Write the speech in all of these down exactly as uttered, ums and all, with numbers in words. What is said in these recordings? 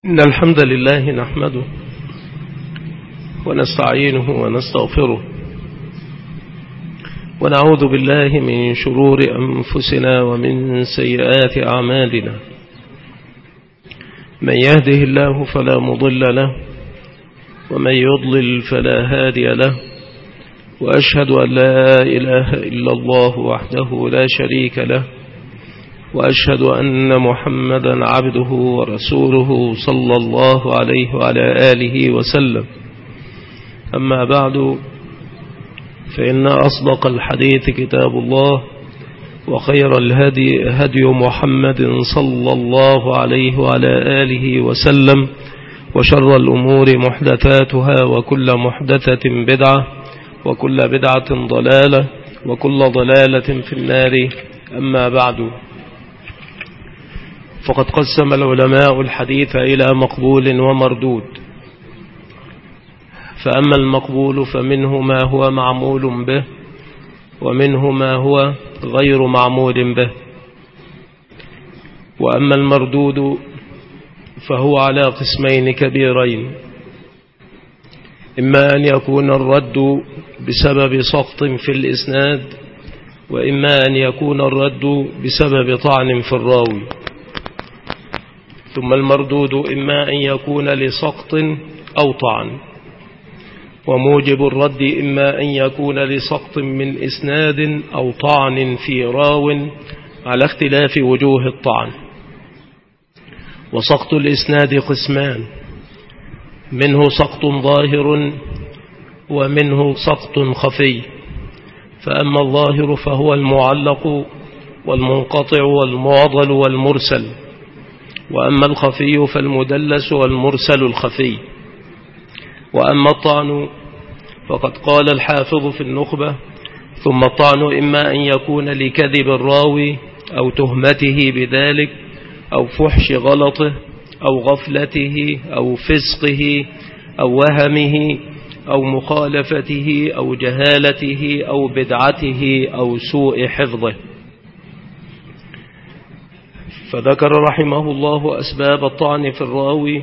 إن الحمد لله نحمده ونستعينه ونستغفره ونعوذ بالله من شرور أنفسنا ومن سيئات أعمالنا. من يهده الله فلا مضل له ومن يضلل فلا هادي له، وأشهد أن لا إله إلا الله وحده لا شريك له، وأشهد أن محمدا عبده ورسوله صلى الله عليه وعلى آله وسلم. أما بعد، فإن أصدق الحديث كتاب الله، وخير الهدي هدي محمد صلى الله عليه وعلى آله وسلم، وشر الأمور محدثاتها، وكل محدثة بدعة، وكل بدعة ضلالة، وكل ضلالة في النار. أما بعد، فقد قسم العلماء الحديث إلى مقبول ومردود. فأما المقبول فمنه ما هو معمول به، ومنه ما هو غير معمول به. وأما المردود فهو على قسمين كبيرين: إما أن يكون الرد بسبب سقط في الإسناد، وإما أن يكون الرد بسبب طعن في الراوي. ثم المردود إما أن يكون لسقط أو طعن، وموجب الرد إما أن يكون لسقط من إسناد أو طعن في راو على اختلاف وجوه الطعن. وسقط الإسناد قسمان: منه سقط ظاهر ومنه سقط خفي. فأما الظاهر فهو المعلق والمنقطع والمعضل والمرسل، وأما الخفي فالمدلس والمرسل الخفي. وأما الطعن فقد قال الحافظ في النخبة: ثم الطعن إما أن يكون لكذب الراوي أو تهمته بذلك أو فحش غلطه أو غفلته أو فسقه أو وهمه أو مخالفته أو جهالته أو بدعته أو سوء حفظه. فذكر رحمه الله أسباب الطعن في الراوي،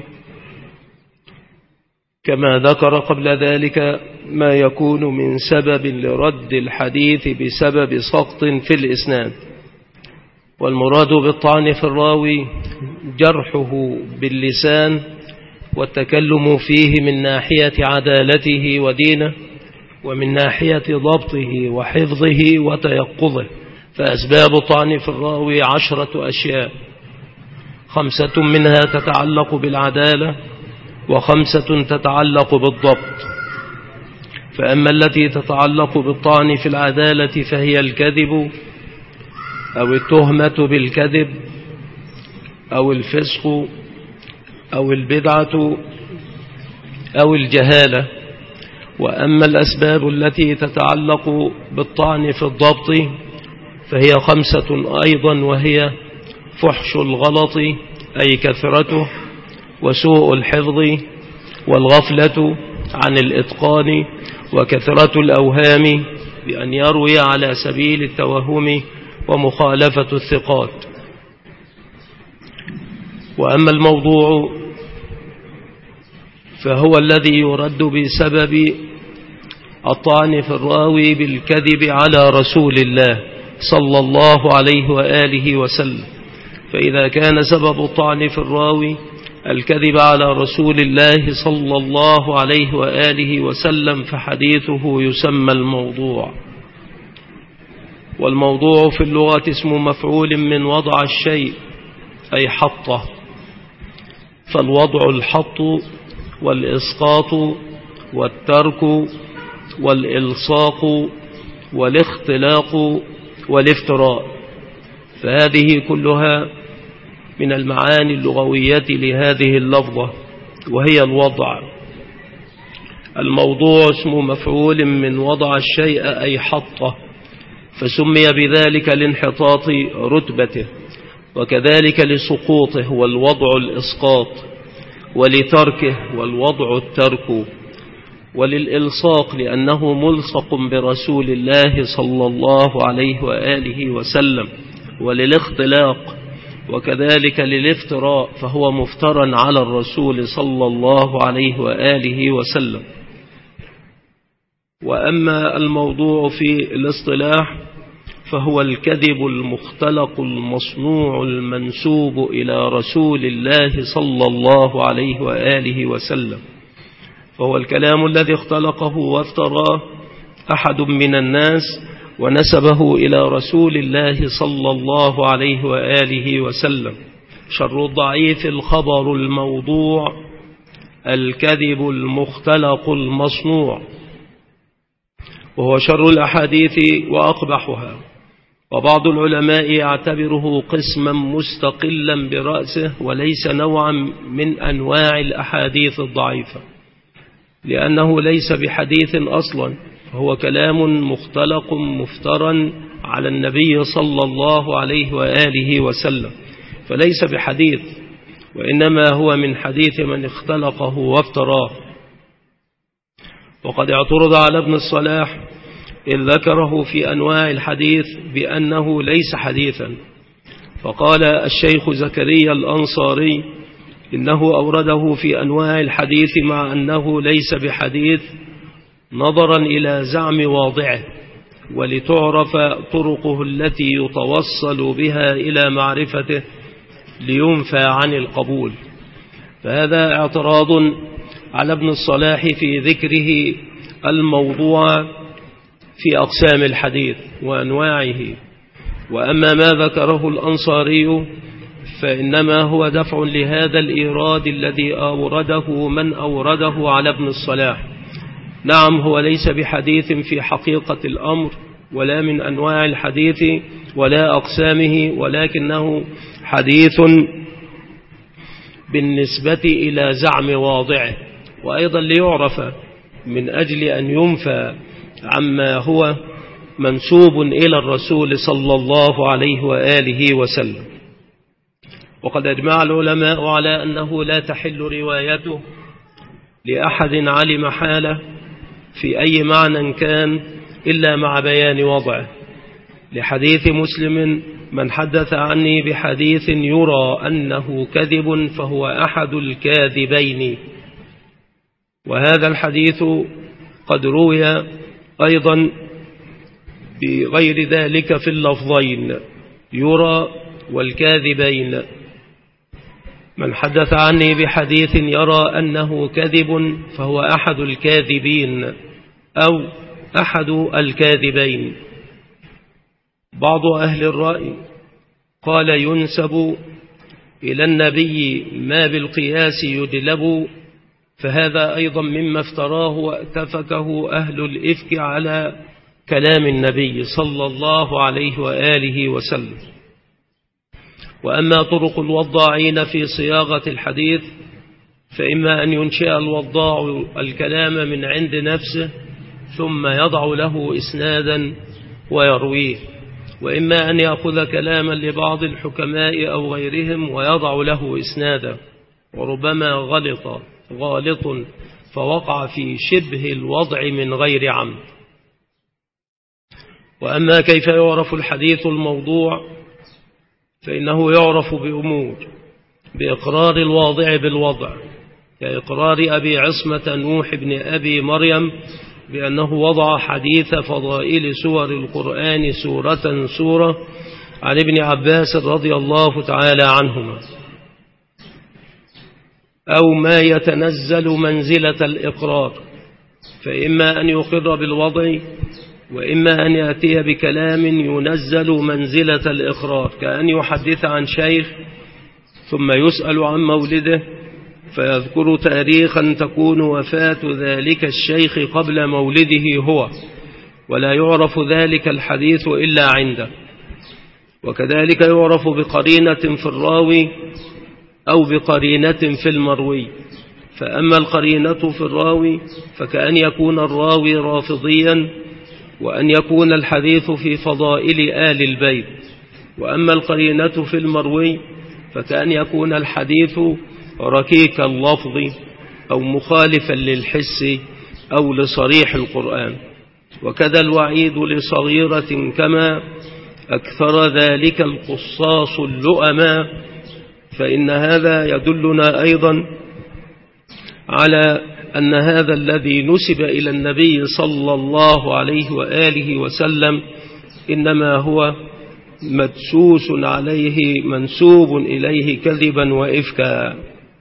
كما ذكر قبل ذلك ما يكون من سبب لرد الحديث بسبب سقط في الإسناد. والمراد بالطعن في الراوي جرحه باللسان والتكلم فيه من ناحية عدالته ودينه، ومن ناحية ضبطه وحفظه وتيقظه. فأسباب الطعن في الراوي عشرة أشياء: خمسة منها تتعلق بالعدالة، وخمسة تتعلق بالضبط. فأما التي تتعلق بالطعن في العدالة فهي الكذب أو التهمة بالكذب أو الفسق أو البدعة أو الجهالة. وأما الأسباب التي تتعلق بالطعن في الضبط فهي خمسة أيضا، وهي فحش الغلط أي كثرته، وسوء الحفظ، والغفلة عن الإتقان، وكثرة الأوهام بأن يروي على سبيل التوهم، ومخالفة الثقات. وأما الموضوع فهو الذي يرد بسبب الطعن في الراوي بالكذب على رسول الله صلى الله عليه وآله وسلم. فإذا كان سبب الطعن في الراوي الكذب على رسول الله صلى الله عليه وآله وسلم فحديثه يسمى الموضوع. والموضوع في اللغة اسم مفعول من وضع الشيء أي حطه. فالوضع الحط والإسقاط والترك والإلصاق والاختلاق والافتراء. فهذه كلها من المعاني اللغوية لهذه اللفظة، وهي الوضع. الموضوع اسم مفعول من وضع الشيء أي حطه، فسمي بذلك لانحطاط رتبته، وكذلك لسقوطه والوضع الإسقاط، ولتركه والوضع الترك، وللإلصاق لأنه ملصق برسول الله صلى الله عليه وآله وسلم، وللاختلاق وكذلك للافتراء فهو مفترى على الرسول صلى الله عليه وآله وسلم. وأما الموضوع في الاصطلاح فهو الكذب المختلق المصنوع المنسوب إلى رسول الله صلى الله عليه وآله وسلم، فهو الكلام الذي اختلقه وافتراه أحد من الناس ونسبه إلى رسول الله صلى الله عليه وآله وسلم. شر الضعيف الخبر الموضوع، الكذب المختلق المصنوع، وهو شر الأحاديث وأقبحها. وبعض العلماء يعتبره قسما مستقلا برأسه وليس نوعا من أنواع الأحاديث الضعيفة، لأنه ليس بحديث أصلا، فهو كلام مختلق مفترى على النبي صلى الله عليه وآله وسلم، فليس بحديث، وإنما هو من حديث من اختلقه وافتراه. وقد اعترض على ابن الصلاح إذ ذكره في أنواع الحديث بأنه ليس حديثا، فقال الشيخ زكريا الأنصاري إنه أورده في أنواع الحديث مع أنه ليس بحديث نظرا إلى زعم واضعه، ولتعرف طرقه التي يتوصل بها إلى معرفته لينفى عن القبول. فهذا اعتراض على ابن الصلاح في ذكره الموضوع في أقسام الحديث وأنواعه. وأما ما ذكره الأنصاري فإنما هو دفع لهذا الإيراد الذي أورده من أورده على ابن الصلاح. نعم، هو ليس بحديث في حقيقة الأمر ولا من أنواع الحديث ولا أقسامه، ولكنه حديث بالنسبة إلى زعم واضعه، وأيضا ليعرف من أجل أن ينفى عما هو منسوب إلى الرسول صلى الله عليه وآله وسلم. وقد أجمع العلماء على أنه لا تحل روايته لأحد علم حاله في أي معنى كان إلا مع بيان وضعه، لحديث مسلم من حدث عني بحديث يرى أنه كذب فهو أحد الكاذبين. وهذا الحديث قد روي أيضا بغير ذلك في اللفظين يرى والكاذبين. من حدث عني بحديث يرى أنه كذب فهو أحد الكاذبين أو أحد الكاذبين. بعض أهل الرأي قال ينسب إلى النبي ما بالقياس يدلب، فهذا أيضا مما افتراه واتفكه أهل الإفك على كلام النبي صلى الله عليه وآله وسلم. وأما طرق الوضاعين في صياغة الحديث فإما أن ينشئ الوضاع الكلام من عند نفسه ثم يضع له إسنادا ويرويه، وإما أن يأخذ كلاما لبعض الحكماء أو غيرهم ويضع له إسنادا، وربما غلط غالط فوقع في شبه الوضع من غير عمد. وأما كيف يعرف الحديث الموضوع فإنه يعرف بأمور: بإقرار الواضع بالوضع، كإقرار أبي عصمة نوح بن أبي مريم بأنه وضع حديث فضائل سور القرآن سورة سورة عن ابن عباس رضي الله تعالى عنهما، أو ما يتنزل منزلة الإقرار، فإما أن يقر بالوضع وإما أن يأتي بكلام ينزل منزلة الإقرار، كأن يحدث عن شيخ ثم يسأل عن مولده فيذكر تاريخا تكون وفاة ذلك الشيخ قبل مولده هو، ولا يعرف ذلك الحديث إلا عنده. وكذلك يعرف بقرينة في الراوي أو بقرينة في المروي. فأما القرينة في الراوي فكأن يكون الراوي رافضيا وأن يكون الحديث في فضائل آل البيت. وأما القرينة في المروي فكأن يكون الحديث ركيك اللفظ أو مخالفا للحس أو لصريح القرآن. وكذا الوعيد لصغيرة كما أكثر ذلك القصاص اللؤماء، فإن هذا يدلنا أيضا على أن هذا الذي نسب إلى النبي صلى الله عليه وآله وسلم إنما هو مدسوس عليه منسوب إليه كذبا وإفكا.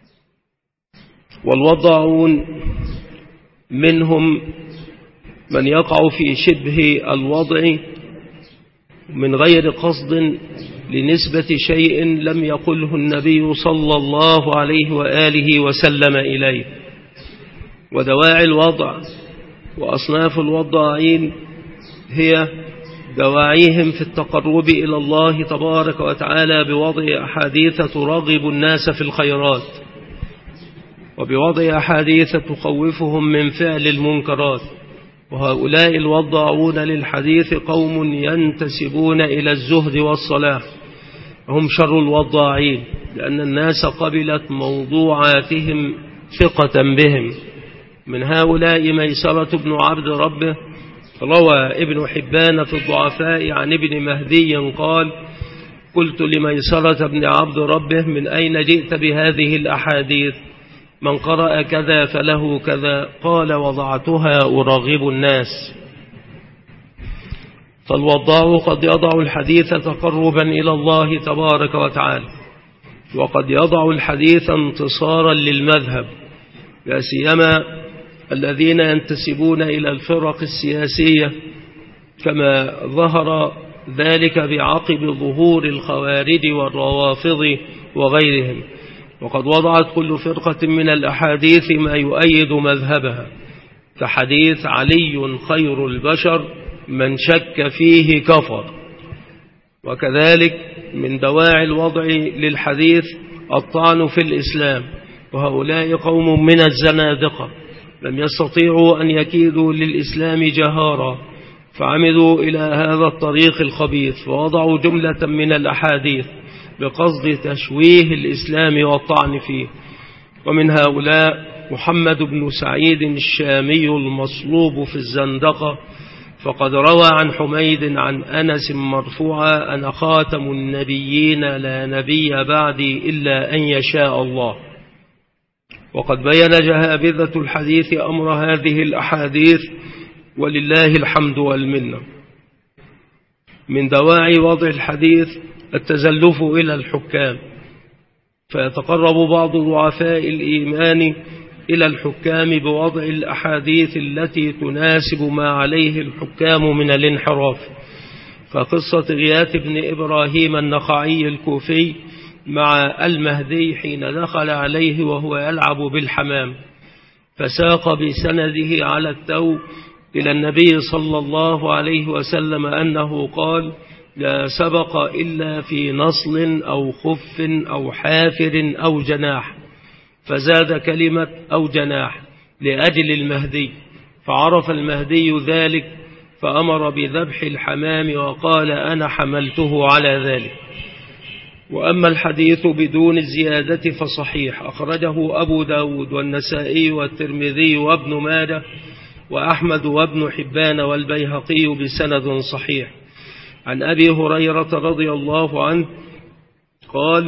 والوضعون منهم من يقع في شبه الوضع من غير قصد لنسبة شيء لم يقله النبي صلى الله عليه وآله وسلم إليه. ودواعي الوضع وأصناف الوضاعين هي دواعيهم في التقرب إلى الله تبارك وتعالى بوضع أحاديث ترغب الناس في الخيرات، وبوضع أحاديث تخوفهم من فعل المنكرات. وهؤلاء الوضاعون للحديث قوم ينتسبون إلى الزهد والصلاح، هم شر الوضاعين، لأن الناس قبلت موضوعاتهم ثقة بهم. من هؤلاء ميسرة بن عبد ربه، روى ابن حبان في الضعفاء عن ابن مهدي قال: قلت لميسرة بن عبد ربه: من أين جئت بهذه الأحاديث؟ من قرأ كذا فله كذا. قال: وضعتها أرغب الناس. فالوضاع قد يضع الحديث تقربا إلى الله تبارك وتعالى، وقد يضع الحديث انتصارا للمذهب، لا سيما الذين ينتسبون إلى الفرق السياسية، كما ظهر ذلك بعقب ظهور الخوارج والروافض وغيرهم. وقد وضعت كل فرقة من الأحاديث ما يؤيد مذهبها، كحديث علي خير البشر من شك فيه كفر. وكذلك من دواعي الوضع للحديث الطعن في الإسلام، وهؤلاء قوم من الزنادقة لم يستطيعوا أن يكيدوا للإسلام جهارا، فعمدوا إلى هذا الطريق الخبيث، ووضعوا جملة من الأحاديث بقصد تشويه الإسلام والطعن فيه. ومن هؤلاء محمد بن سعيد الشامي المصلوب في الزندقة، فقد روى عن حميد عن أنس مرفوعا: أنا خاتم النبيين لا نبي بعدي إلا أن يشاء الله. وقد بين جهابذة الحديث أمر هذه الأحاديث، ولله الحمد والمنة. من دواعي وضع الحديث التزلف إلى الحكام، فيتقرب بعض ضعفاء الإيمان إلى الحكام بوضع الأحاديث التي تناسب ما عليه الحكام من الانحراف، كقصة غياث بن إبراهيم النخعي الكوفي مع المهدي حين دخل عليه وهو يلعب بالحمام، فساق بسنده على التو إلى النبي صلى الله عليه وسلم أنه قال: لا سبق إلا في نصل أو خف أو حافر أو جناح، فزاد كلمة أو جناح لأجل المهدي، فعرف المهدي ذلك فأمر بذبح الحمام وقال: أنا حملته على ذلك. وأما الحديث بدون الزيادة فصحيح، أخرجه أبو داود والنسائي والترمذي وابن ماجه وأحمد وابن حبان والبيهقي بسند صحيح عن أبي هريرة رضي الله عنه قال: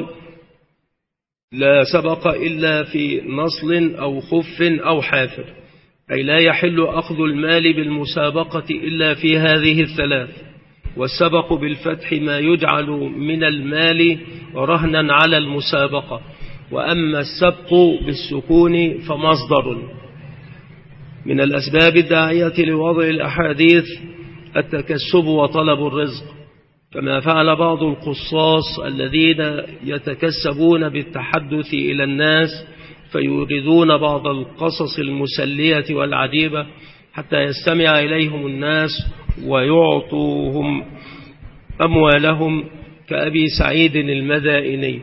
لا سبق إلا في نصل أو خف أو حافر، أي لا يحل أخذ المال بالمسابقة إلا في هذه الثلاث. والسبق بالفتح ما يجعل من المال رهنا على المسابقة، وأما السبق بالسكون فمصدر. من الأسباب الداعية لوضع الأحاديث التكسب وطلب الرزق، كما فعل بعض القصاص الذين يتكسبون بالتحدث إلى الناس، فيوردون بعض القصص المسلية والعجيبة حتى يستمع إليهم الناس ويعطوهم أموالهم، كأبي سعيد المدائني.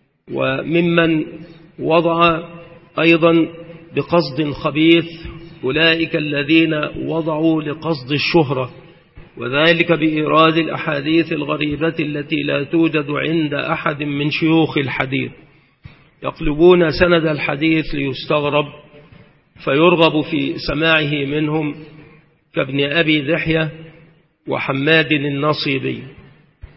وممن وضع أيضا بقصد خبيث أولئك الذين وضعوا لقصد الشهرة، وذلك بإيراد الأحاديث الغريبة التي لا توجد عند أحد من شيوخ الحديث، يقلبون سند الحديث ليستغرب فيرغب في سماعه منهم، كابن أبي ذحية وحماد النصيبي.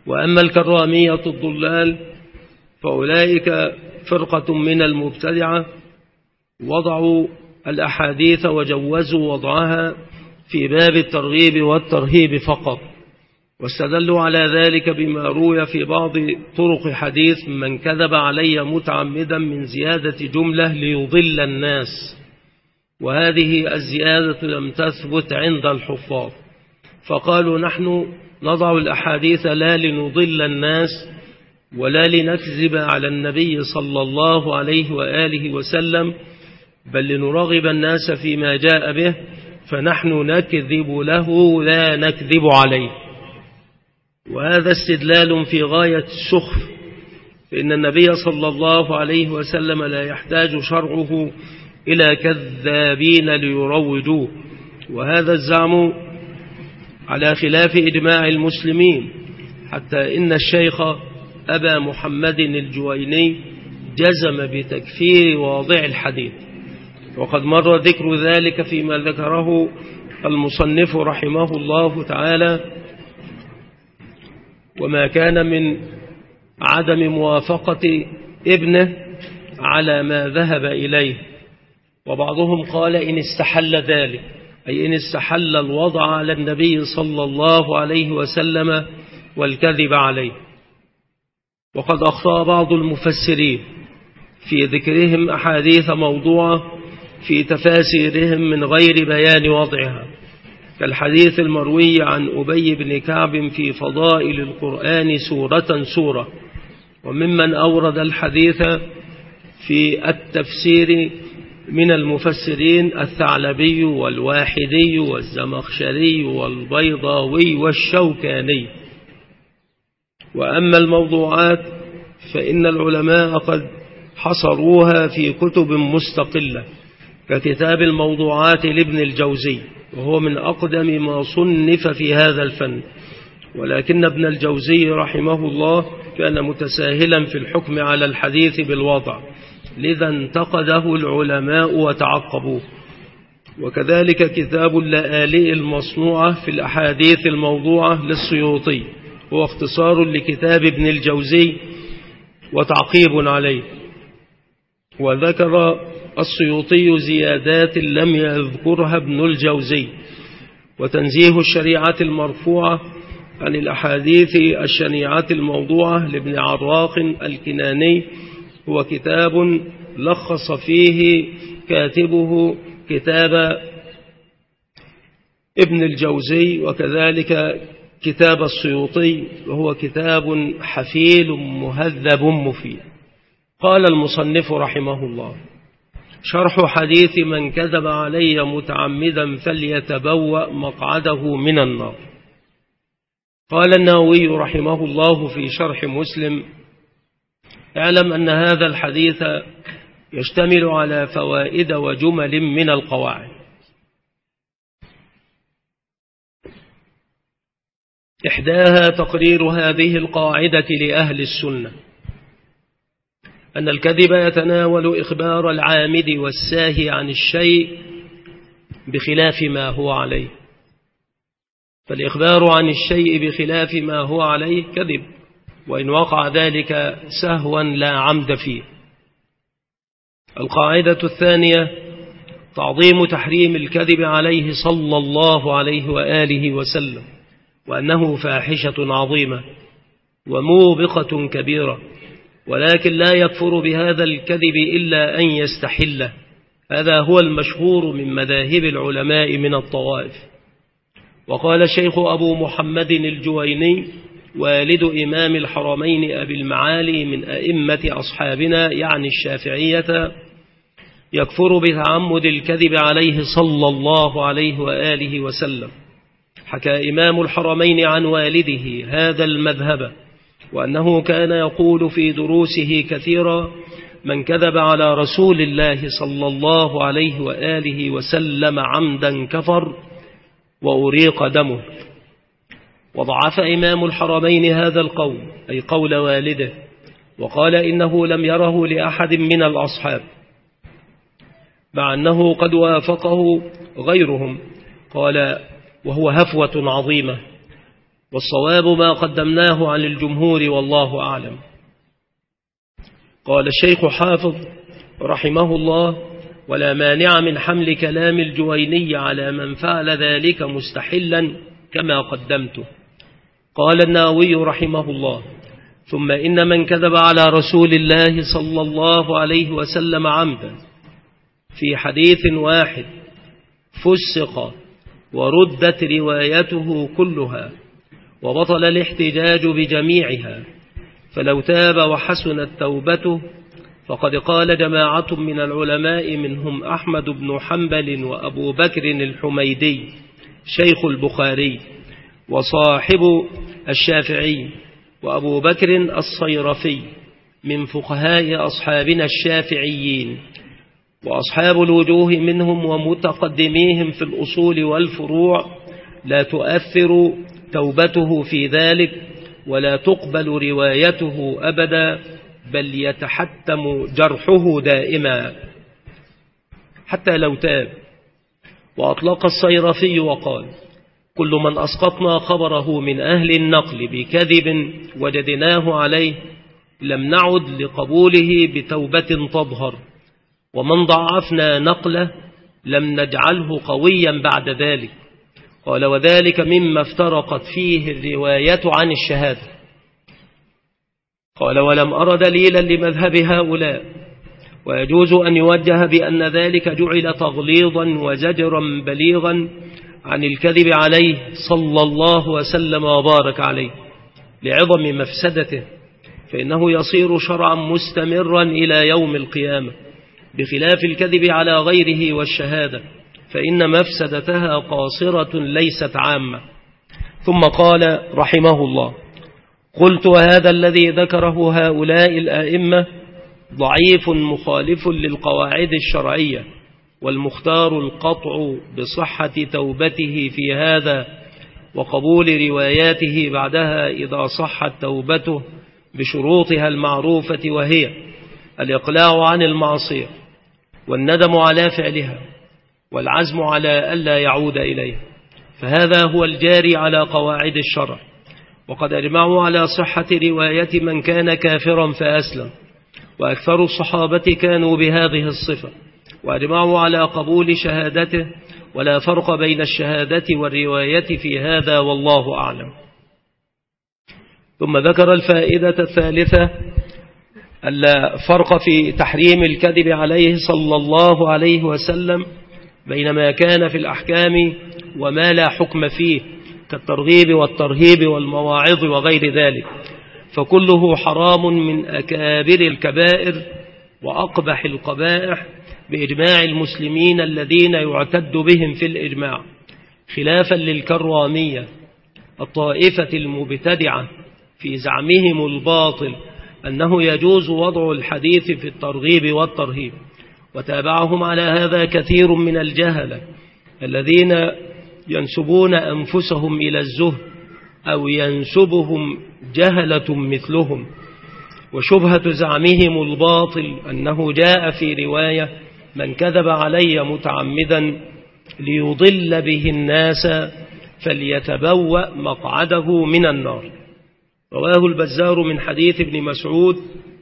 وأما الكرامية الضلال فأولئك فرقة من المبتدعة وضعوا الأحاديث وجوزوا وضعها في باب الترغيب والترهيب فقط، واستدلوا على ذلك بما روي في بعض طرق حديث من كذب علي متعمدا من زيادة جملة ليضل الناس، وهذه الزيادة لم تثبت عند الحفاظ، فقالوا نحن نضع الأحاديث لا لنضل الناس ولا لنكذب على النبي صلى الله عليه وآله وسلم، بل لنرغب الناس فيما جاء به، فنحن نكذب له لا نكذب عليه. وهذا استدلال في غاية السخف، فإن النبي صلى الله عليه وسلم لا يحتاج شرعه إلى كذابين ليروجوه، وهذا الزعم على خلاف إجماع المسلمين، حتى إن الشيخ أبا محمد الجويني جزم بتكفير واضع الحديث، وقد مر ذكر ذلك فيما ذكره المصنف رحمه الله تعالى، وما كان من عدم موافقة ابنه على ما ذهب إليه. وبعضهم قال إن استحل ذلك، أي إن استحل الوضع على النبي صلى الله عليه وسلم والكذب عليه. وقد أخطأ بعض المفسرين في ذكرهم أحاديث موضوعة في تفاسيرهم من غير بيان وضعها، كالحديث المروي عن أبي بن كعب في فضائل القرآن سورة سورة. وممن أورد الحديث في التفسير من المفسرين الثعلبي والواحدي والزمخشري والبيضاوي والشوكاني. وأما الموضوعات فإن العلماء قد حصروها في كتب مستقلة، ككتاب الموضوعات لابن الجوزي، وهو من أقدم ما صنف في هذا الفن، ولكن ابن الجوزي رحمه الله كان متساهلا في الحكم على الحديث بالوضع، لذا انتقده العلماء وتعقبوه. وكذلك كتاب اللآلئ المصنوعة في الأحاديث الموضوعة للسيوطي، هو اختصار لكتاب ابن الجوزي وتعقيب عليه. وذكر السيوطي زيادات لم يذكرها ابن الجوزي. وتنزيه الشريعة المرفوعة عن الأحاديث الشنيعة الموضوعة لابن عراق الكناني، هو كتاب لخص فيه كاتبه كتاب ابن الجوزي، وكذلك كتاب السيوطي، وهو كتاب حفيل مهذب مفيد. قال المصنف رحمه الله: شرح حديث من كذب علي متعمدا فليتبوأ مقعده من النار. قال النووي رحمه الله في شرح مسلم: اعلم أن هذا الحديث يشتمل على فوائد وجمل من القواعد. إحداها تقرير هذه القاعدة لأهل السنة، أن الكذب يتناول إخبار العامد والساهي عن الشيء بخلاف ما هو عليه، فالإخبار عن الشيء بخلاف ما هو عليه كذب، وإن وقع ذلك سهوا لا عمد فيه. القاعدة الثانية تعظيم تحريم الكذب عليه صلى الله عليه وآله وسلم، وأنه فاحشة عظيمة وموبقة كبيرة، ولكن لا يكفر بهذا الكذب إلا أن يستحله. هذا هو المشهور من مذاهب العلماء من الطوائف. وقال الشيخ أبو محمد الجويني والد إمام الحرمين أبي المعالي من أئمة أصحابنا يعني الشافعية: يكفر بتعمد الكذب عليه صلى الله عليه وآله وسلم. حكى إمام الحرمين عن والده هذا المذهب، وأنه كان يقول في دروسه كثيرا: من كذب على رسول الله صلى الله عليه وآله وسلم عمدا كفر وأريق دمه. وضعف إمام الحرمين هذا القول، أي قول والده، وقال إنه لم يره لأحد من الأصحاب، مع أنه قد وافقه غيرهم. قال: وهو هفوة عظيمة. والصواب ما قدمناه عن الجمهور والله أعلم. قال الشيخ حافظ رحمه الله: ولا مانع من حمل كلام الجويني على من فعل ذلك مستحلا كما قدمته. قال النووي رحمه الله: ثم إن من كذب على رسول الله صلى الله عليه وسلم عمدا في حديث واحد فسق وردت روايته كلها وبطل الاحتجاج بجميعها، فلو تاب وحسنت توبته فقد قال جماعة من العلماء منهم أحمد بن حنبل وأبو بكر الحميدي شيخ البخاري وصاحب الشافعي وأبو بكر الصيرفي من فقهاء أصحابنا الشافعيين، وأصحاب الوجوه منهم ومتقدميهم في الأصول والفروع لا تؤثر توبته في ذلك ولا تقبل روايته أبدا، بل يتحتم جرحه دائما حتى لو تاب. وأطلق الصيرفي وقال: كل من أسقطنا خبره من أهل النقل بكذب وجدناه عليه لم نعد لقبوله بتوبة تظهر، ومن ضعفنا نقله لم نجعله قويا بعد ذلك. قال: وذلك مما افترقت فيه الرواية عن الشهادة. قال: ولم أر دليلا لمذهب هؤلاء، ويجوز أن يوجه بأن ذلك جعل تغليظا وزجرا بليغا عن الكذب عليه صلى الله وسلم وبارك عليه لعظم مفسدته، فإنه يصير شرعا مستمرا إلى يوم القيامة، بخلاف الكذب على غيره والشهادة فإن مفسدتها قاصرة ليست عامة. ثم قال رحمه الله: قلت: وهذا الذي ذكره هؤلاء الآئمة ضعيف مخالف للقواعد الشرعية، والمختار القطع بصحة توبته في هذا وقبول رواياته بعدها إذا صحت توبته بشروطها المعروفة، وهي الإقلاع عن المعصية والندم على فعلها والعزم على ألا يعود إليه، فهذا هو الجاري على قواعد الشرع. وقد أجمعوا على صحة رواية من كان كافرا فأسلم، وأكثر الصحابة كانوا بهذه الصفة، وأجمعوا على قبول شهادته، ولا فرق بين الشهادة والرواية في هذا والله أعلم. ثم ذكر الفائدة الثالثة: ألا فرق في تحريم الكذب عليه صلى الله عليه وسلم بين ما كان في الأحكام وما لا حكم فيه كالترغيب والترهيب والمواعظ وغير ذلك، فكله حرام من أكابر الكبائر وأقبح القبائح بإجماع المسلمين الذين يعتد بهم في الإجماع، خلافا للكرامية الطائفة المبتدعة في زعمهم الباطل أنه يجوز وضع الحديث في الترغيب والترهيب. وتابعهم على هذا كثير من الجهلة الذين ينسبون أنفسهم إلى الزهد أو ينسبهم جهلة مثلهم. وشبهة زعمهم الباطل أنه جاء في رواية: من كذب علي متعمدا ليضل به الناس فليتبوأ مقعده من النار. رواه البزار من حديث ابن مسعود،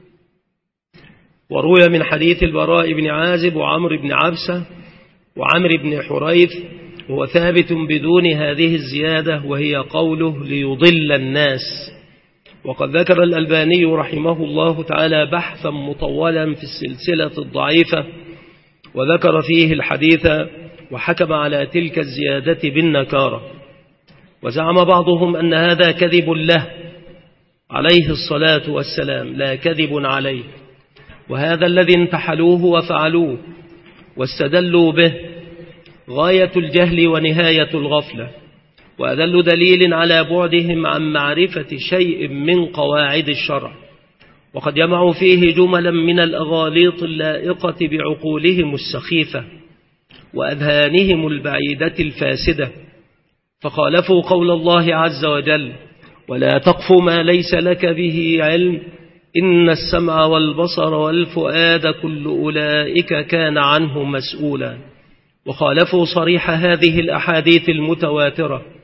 وروي من حديث البراء بن عازب وعمر بن عبسة وعمر بن حريث، وهو ثابت بدون هذه الزيادة، وهي قوله ليضل الناس. وقد ذكر الألباني رحمه الله تعالى بحثا مطولا في السلسلة الضعيفة، وذكر فيه الحديث وحكم على تلك الزيادة بالنكارة. وزعم بعضهم أن هذا كذب له عليه الصلاة والسلام لا كذب عليه، وهذا الذي انتحلوه وفعلوه واستدلوا به غاية الجهل ونهاية الغفلة، وأدل دليل على بعدهم عن معرفة شيء من قواعد الشرع. وقد جمعوا فيه جملا من الأغاليط اللائقة بعقولهم السخيفة وأذهانهم البعيدة الفاسدة، فخالفوا قول الله عز وجل: ولا تقف ما ليس لك به علم إن السمع والبصر والفؤاد كل أولئك كان عنه مسؤولا. وخالفوا صريح هذه الأحاديث المتواترة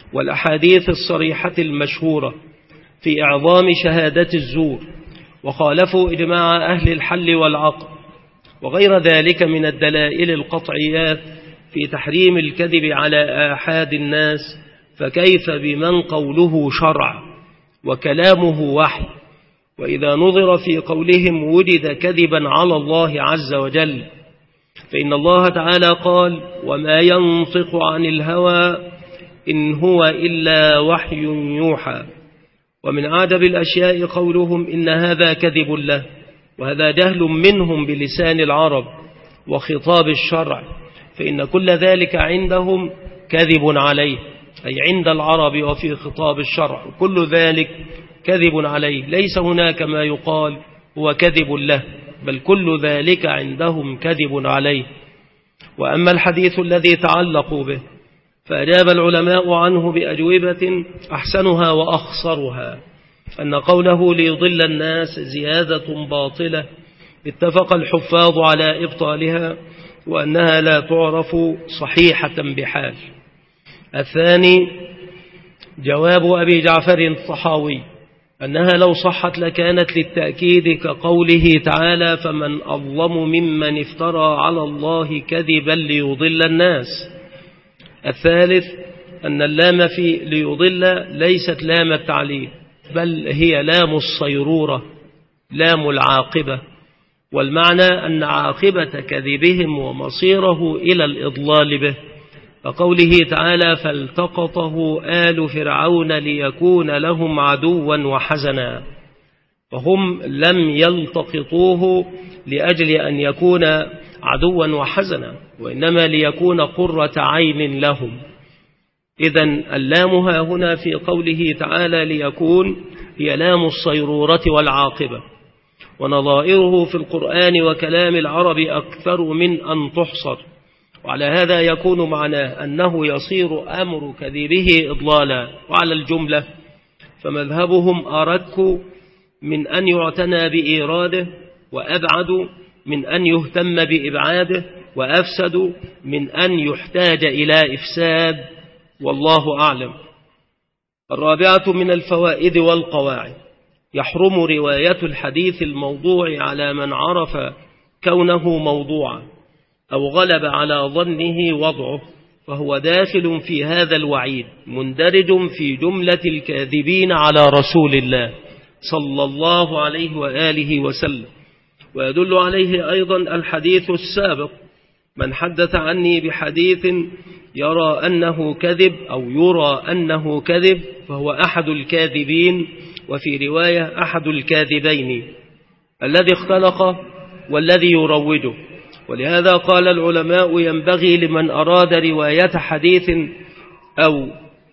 والأحاديث الصريحة المشهورة في إعظام شهادة الزور، وخالفوا إجماع أهل الحل والعقل وغير ذلك من الدلائل القطعيات في تحريم الكذب على آحاد الناس، فكيف بمن قوله شرع وكلامه وحي؟ وإذا نظر في قولهم وجد كذبا على الله عز وجل، فإن الله تعالى قال: وما ينطق عن الهوى إن هو إلا وحي يوحى. ومن أعجب الأشياء قولهم إن هذا كذب له، وهذا جهل منهم بلسان العرب وخطاب الشرع، فإن كل ذلك عندهم كذب عليه، أي عند العرب وفي خطاب الشرع كل ذلك كذب عليه، ليس هناك ما يقال هو كذب له، بل كل ذلك عندهم كذب عليه. وأما الحديث الذي تعلقوا به فأجاب العلماء عنه بأجوبة أحسنها وأخصرها، أن قوله ليضل الناس زيادة باطلة اتفق الحفاظ على إبطالها، وأنها لا تعرف صحيحة بحال. الثاني جواب أبي جعفر الطحاوي أنها لو صحت لكانت للتأكيد كقوله تعالى: فمن أظلم ممن افترى على الله كذبا ليضل الناس. الثالث أن اللام في ليضل ليست لام التعليل، بل هي لام الصيرورة، لام العاقبة، والمعنى أن عاقبة كذبهم ومصيره إلى الإضلال به، فقوله تعالى: فالتقطه آل فرعون ليكون لهم عدوا وحزنا، فهم لم يلتقطوه لأجل أن يكون عدوا وحزنا، وإنما ليكون قرة عين لهم. إذن اللامها هنا في قوله تعالى ليكون هي لام الصيرورة والعاقبة، ونظائره في القرآن وكلام العرب أكثر من أن تحصر، وعلى هذا يكون معناه أنه يصير أمر كذبه إضلالا. وعلى الجملة فمذهبهم أرك من أن يعتنى بإيراده، وأبعد من أن يهتم بإبعاده، وأفسد من أن يحتاج إلى إفساد، والله أعلم. الرابعة من الفوائد والقواعد: يحرم رواية الحديث الموضوع على من عرف كونه موضوعا أو غلب على ظنه وضعه، فهو داخل في هذا الوعيد، مندرج في جملة الكاذبين على رسول الله صلى الله عليه وآله وسلم. ويدل عليه أيضا الحديث السابق: من حدث عني بحديث يرى أنه كذب أو يرى أنه كذب فهو أحد الكاذبين، وفي رواية أحد الكاذبين الذي اختلق والذي يروجه. ولهذا قال العلماء: ينبغي لمن أراد رواية حديث أو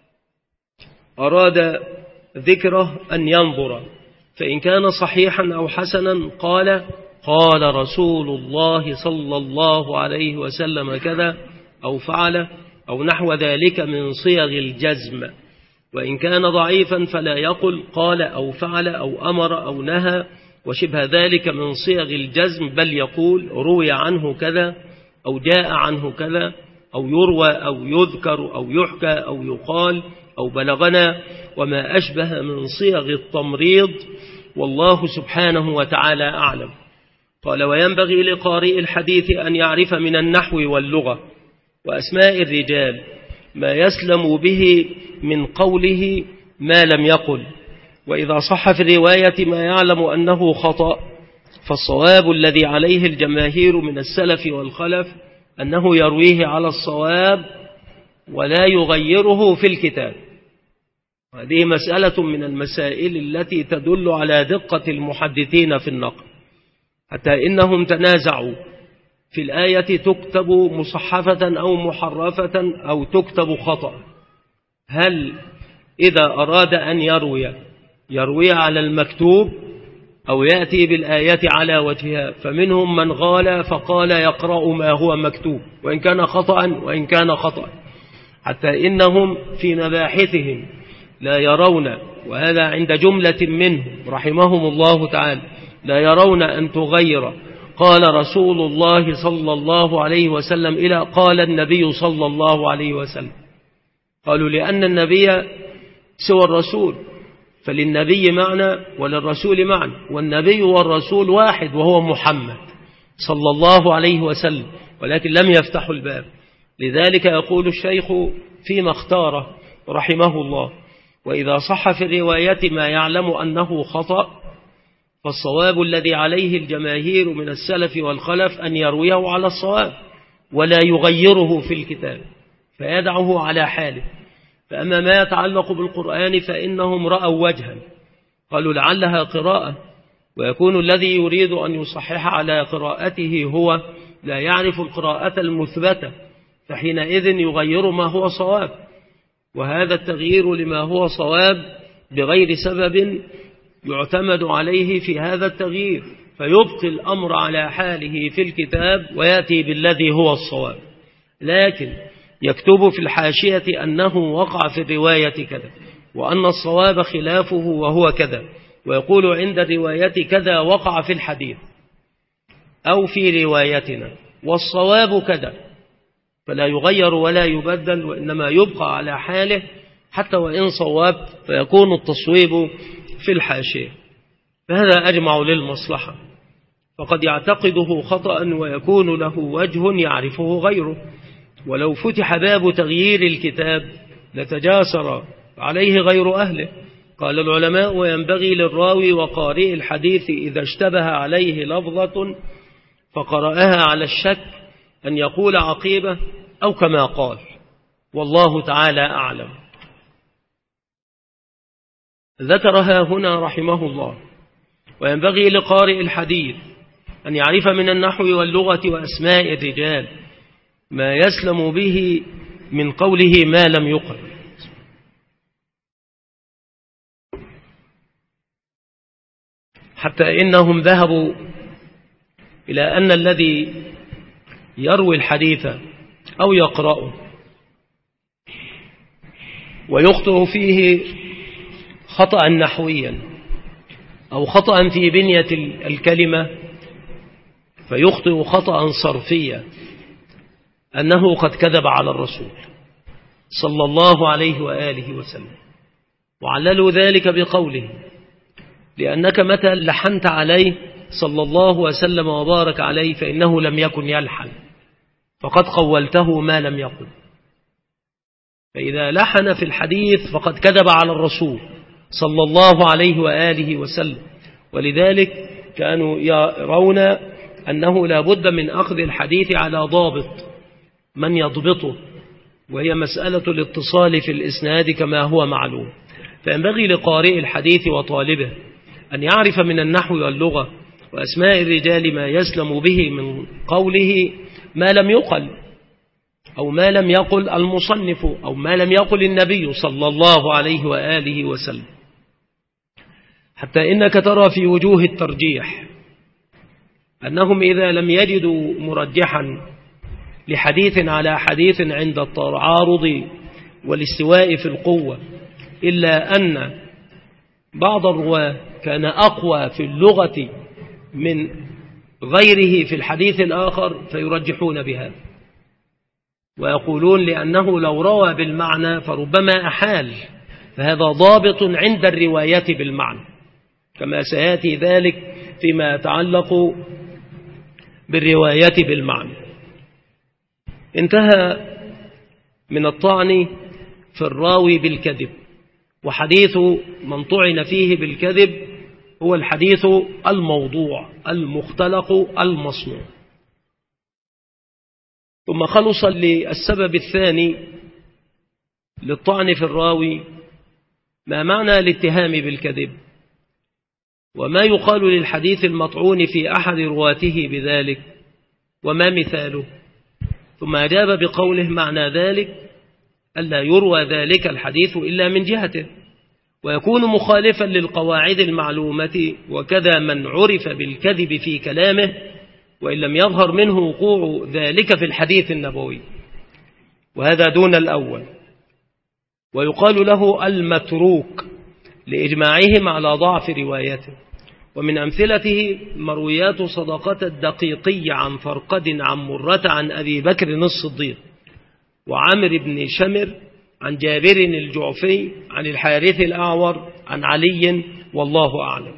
أراد ذكره أن ينظر، فإن كان صحيحا أو حسنا قال: قال رسول الله صلى الله عليه وسلم كذا، أو فعل، أو نحو ذلك من صيغ الجزم. وإن كان ضعيفا فلا يقل قال أو فعل أو أمر أو نهى وشبه ذلك من صيغ الجزم، بل يقول روي عنه كذا، أو جاء عنه كذا، أو يروى أو يذكر أو يحكى أو يقال أو بلغنا، وما أشبه من صيغ التمريض، والله سبحانه وتعالى أعلم. قال: وينبغي لقارئ الحديث أن يعرف من النحو واللغة وأسماء الرجال ما يسلم به من قوله ما لم يقل، وإذا صح في الرواية ما يعلم أنه خطأ فالصواب الذي عليه الجماهير من السلف والخلف أنه يرويه على الصواب ولا يغيره في الكتاب. هذه مسألة من المسائل التي تدل على دقة المحدثين في النقل، حتى إنهم تنازعوا في الآية تكتب مصحفة أو محرفة أو تكتب خطأ، هل إذا أراد أن يروي يروي على المكتوب أو يأتي بالآية على وجهها؟ فمنهم من غال فقال يقرأ ما هو مكتوب وإن كان خطأ وإن كان خطأ، حتى إنهم في مباحثهم لا يرون، وهذا عند جملة منهم رحمهم الله تعالى، لا يرون أن تغير قال رسول الله صلى الله عليه وسلم إلى قال النبي صلى الله عليه وسلم، قالوا لأن النبي سوى الرسول، فللنبي معنى وللرسول معنى، والنبي والرسول واحد وهو محمد صلى الله عليه وسلم، ولكن لم يفتحوا الباب. لذلك يقول الشيخ فيما اختاره رحمه الله: وإذا صح في الرواية ما يعلم أنه خطأ فالصواب الذي عليه الجماهير من السلف والخلف أن يرويه على الصواب ولا يغيره في الكتاب فيدعه على حاله. فأما ما يتعلق بالقرآن فإنهم رأوا وجها قالوا لعلها قراءة، ويكون الذي يريد أن يصحح على قراءته هو لا يعرف القراءة المثبتة، فحينئذ يغير ما هو صواب، وهذا التغيير لما هو صواب بغير سبب يعتمد عليه في هذا التغيير، فيبقي الأمر على حاله في الكتاب ويأتي بالذي هو الصواب. لكن يكتب في الحاشية أنه وقع في الرواية كذا وأن الصواب خلافه وهو كذا، ويقول عند الرواية كذا وقع في الحديث أو في روايتنا والصواب كذا، فلا يغير ولا يبدل، وإنما يبقى على حاله حتى وإن صواب، فيكون التصويب في الحاشية. فهذا أجمع للمصلحة، فقد يعتقده خطأ ويكون له وجه يعرفه غيره، ولو فتح باب تغيير الكتاب لتجاسر عليه غير أهله. قال العلماء: وينبغي للراوي وقارئ الحديث إذا اشتبه عليه لفظة فقرأها على الشك أن يقول عقيبة أو كما قال، والله تعالى أعلم. ذكرها هنا رحمه الله: وينبغي لقارئ الحديث أن يعرف من النحو واللغة وأسماء الرجال ما يسلم به من قوله ما لم يقل. حتى إنهم ذهبوا إلى أن الذي يروي الحديث أو يقرأه ويخطئ فيه خطأ نحويا أو خطأ في بنية الكلمة فيخطئ خطأ صرفيا أنه قد كذب على الرسول صلى الله عليه وآله وسلم، وعللوا ذلك بقوله: لأنك متى لحنت عليه صلى الله وسلم وبارك عليه فإنه لم يكن يلحن، فقد قولته ما لم يقل. فإذا لحن في الحديث فقد كذب على الرسول صلى الله عليه وآله وسلم. ولذلك كانوا يرون أنه لا بد من أخذ الحديث على ضابط من يضبطه، وهي مسألة الاتصال في الإسناد كما هو معلوم. فينبغي لقارئ الحديث وطالبه أن يعرف من النحو واللغة وأسماء الرجال ما يسلم به من قوله ما لم يقل أو ما لم يقل المصنف أو ما لم يقل النبي صلى الله عليه وآله وسلم. حتى إنك ترى في وجوه الترجيح أنهم إذا لم يجدوا مرجحا لحديث على حديث عند التعارض والاستواء في القوة، إلا أن بعض الرواة كان أقوى في اللغة من غيره في الحديث الآخر فيرجحون بهذا، ويقولون لأنه لو روى بالمعنى فربما أحال، فهذا ضابط عند الرواية بالمعنى، كما سيأتي ذلك فيما يتعلق بالرواية بالمعنى. انتهى من الطعن في الراوي بالكذب، وحديث من طعن فيه بالكذب هو الحديث الموضوع المختلق المصنوع. ثم خلص للسبب الثاني للطعن في الراوي ما معنى الاتهام بالكذب، وما يقال للحديث المطعون في أحد رواته بذلك، وما مثاله. ثم أجاب بقوله: معنى ذلك ألا يروى ذلك الحديث إلا من جهته، ويكون مخالفا للقواعد المعلومة، وكذا من عرف بالكذب في كلامه وإن لم يظهر منه وقوع ذلك في الحديث النبوي، وهذا دون الأول. ويقال له المتروك لإجماعهم على ضعف روايته. ومن أمثلته مرويات صدقة الدقيقي عن فرقد عن مرة عن أبي بكر الصديق وعمر بن شمر عن جابر الجعفي عن الحارث الأعور عن علي والله أعلم.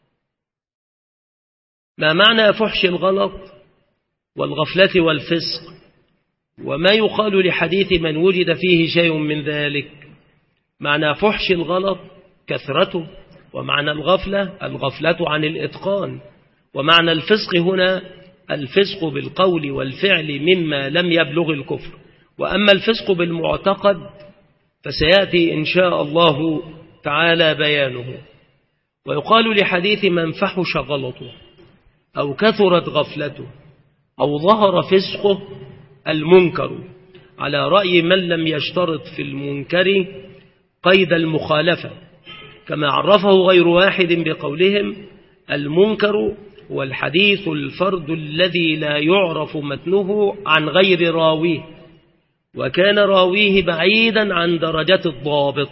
ما معنى فحش الغلط والغفلة والفسق، وما يقال لحديث من وجد فيه شيء من ذلك؟ معنى فحش الغلط كثرته، ومعنى الغفلة الغفلة عن الإتقان، ومعنى الفسق هنا الفسق بالقول والفعل مما لم يبلغ الكفر. وأما الفسق بالمعتقد فسيأتي إن شاء الله تعالى بيانه. ويقال لحديث من فحش غلطه أو كثرت غفلته أو ظهر فسقه المنكر، على رأي من لم يشترط في المنكر قيد المخالفة، كما عرفه غير واحد بقولهم المنكر هو الحديث الفرد الذي لا يعرف متنه عن غير راويه، وكان راويه بعيدا عن درجة الضابط.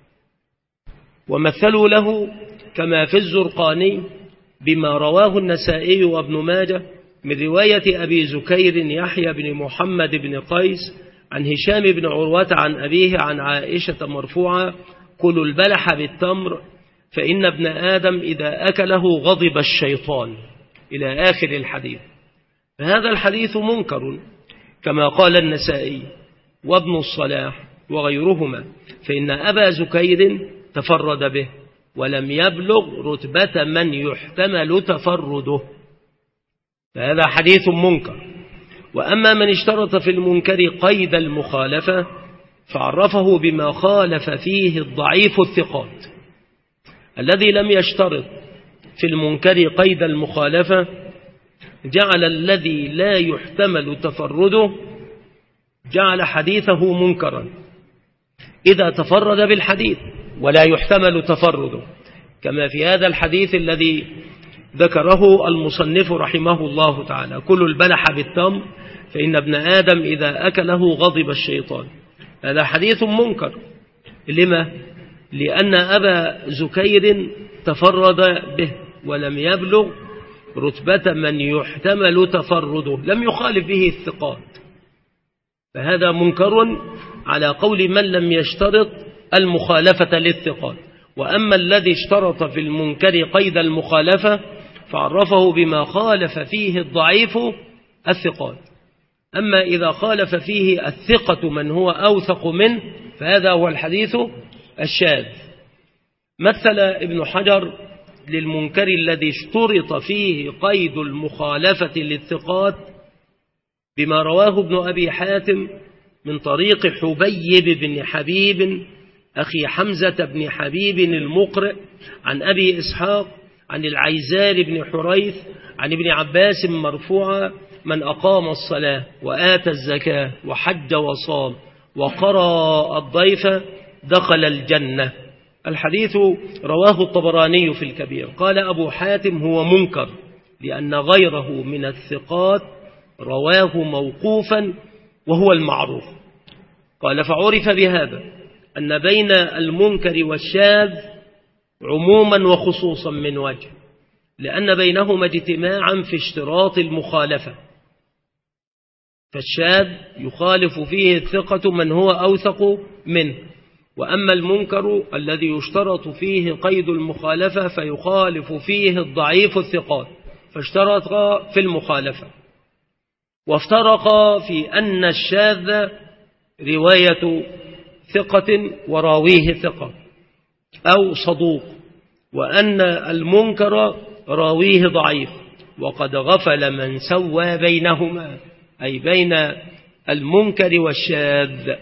ومثلوا له كما في الزرقاني بما رواه النسائي وابن ماجه من رواية أبي زكير يحيى بن محمد بن قيس عن هشام بن عروة عن أبيه عن عائشة مرفوعة: كلوا البلح بالتمر فإن ابن آدم إذا أكله غضب الشيطان، إلى آخر الحديث. فهذا الحديث منكر كما قال النسائي وابن الصلاح وغيرهما، فإن أبا زكير تفرد به ولم يبلغ رتبة من يحتمل تفرده، فهذا حديث منكر. وأما من اشترط في المنكر قيد المخالفة فعرفه بما خالف فيه الضعيف الثقات. الذي لم يشترط في المنكر قيد المخالفة جعل الذي لا يحتمل تفرده جعل حديثه منكرا إذا تفرد بالحديث ولا يحتمل تفرده، كما في هذا الحديث الذي ذكره المصنف رحمه الله تعالى: كلوا البلح بالتمر فإن ابن آدم إذا أكله غضب الشيطان. هذا حديث منكر. لما؟ لأن أبا زكير تفرد به ولم يبلغ رتبة من يحتمل تفرده، لم يخالف به الثقات، فهذا منكر على قول من لم يشترط المخالفة للثقات. وأما الذي اشترط في المنكر قيد المخالفة فعرفه بما خالف فيه الضعيف الثقات. أما إذا خالف فيه الثقة من هو أوثق منه فهذا هو الحديث الشاذ. مثل ابن حجر للمنكر الذي اشترط فيه قيد المخالفة للثقات بما رواه ابن أبي حاتم من طريق حبيب بن حبيب أخي حمزة بن حبيب المقرئ عن أبي إسحاق عن العيزار بن حريث عن ابن عباس مرفوعا: من أقام الصلاة وآتى الزكاة وحج وصام وقرأ الضيف دخل الجنة. الحديث رواه الطبراني في الكبير. قال أبو حاتم: هو منكر لأن غيره من الثقات رواه موقوفا وهو المعروف. قال: فعرف بهذا أن بين المنكر والشاذ عموما وخصوصا من وجه، لأن بينهما اجتماعا في اشتراط المخالفة، فالشاذ يخالف فيه الثقة من هو أوثق منه، وأما المنكر الذي يشترط فيه قيد المخالفة فيخالف فيه الضعيف الثقات، فاشترط في المخالفة. وافترق في أن الشاذ رواية ثقة وراويه ثقة أو صدوق، وأن المنكر راويه ضعيف، وقد غفل من سوى بينهما، أي بين المنكر والشاذ.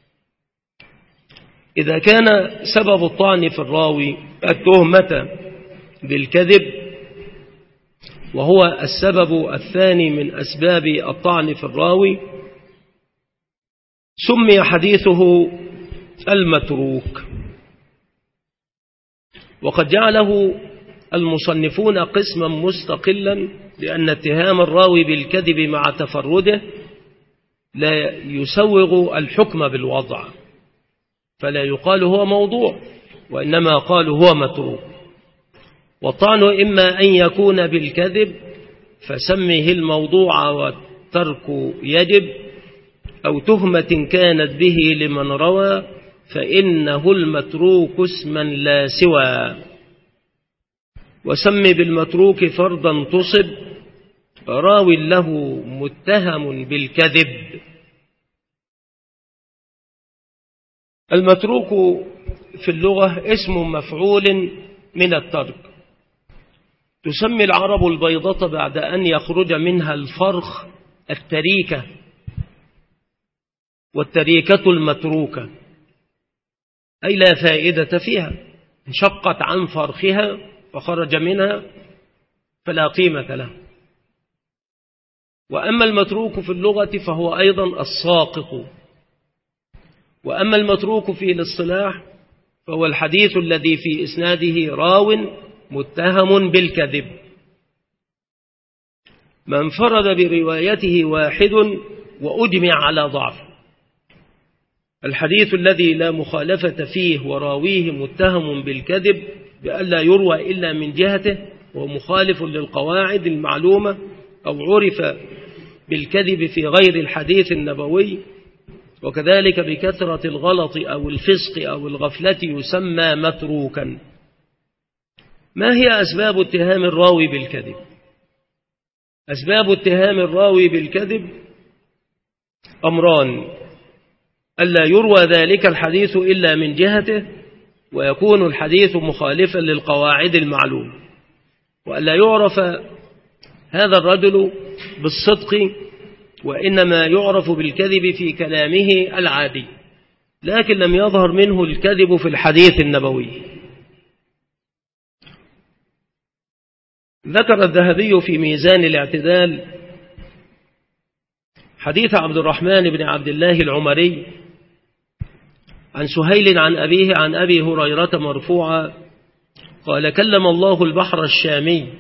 إذا كان سبب الطعن في الراوي التهمة بالكذب، وهو السبب الثاني من أسباب الطعن في الراوي، سمي حديثه المتروك. وقد جعله المصنفون قسما مستقلا، لأن اتهام الراوي بالكذب مع تفرده لا يسوغ الحكم بالوضع، فلا يقال هو موضوع، وإنما قال هو متروك. والطعن إما أن يكون بالكذب فسمه الموضوع والترك يجب، أو تهمة كانت به لمن روى فإنه المتروك اسما لا سوى. وسم بالمتروك فردا تصب راو له متهم بالكذب. المتروك في اللغة اسم مفعول من الترك. تسمي العرب البيضة بعد أن يخرج منها الفرخ التريكة، والتريكة المتروكة أي لا فائدة فيها، انشقت عن فرخها وخرج منها فلا قيمة له. وأما المتروك في اللغة فهو أيضا الساقط. وأما المتروك في الاصطلاح فهو الحديث الذي في إسناده راو متهم بالكذب، ما انفرد بروايته واحد وأجمع على ضعفه. الحديث الذي لا مخالفة فيه وراويه متهم بالكذب بألا يروى إلا من جهته ومخالف للقواعد المعلومة أو عرف بالكذب في غير الحديث النبوي، وكذلك بكثرة الغلط أو الفسق أو الغفلة يسمى متروكا. ما هي أسباب اتهام الراوي بالكذب؟ أسباب اتهام الراوي بالكذب أمران: ألا يروى ذلك الحديث إلا من جهته، ويكون الحديث مخالفا للقواعد المعلومة، وألا يعرف هذا الرجل بالصدق، وإنما يعرف بالكذب في كلامه العادي، لكن لم يظهر منه الكذب في الحديث النبوي. ذكر الذهبي في ميزان الاعتدال حديث عبد الرحمن بن عبد الله العمري عن سهيل عن أبيه عن أبي هريرة مرفوعا قال: كلم الله البحر الشامي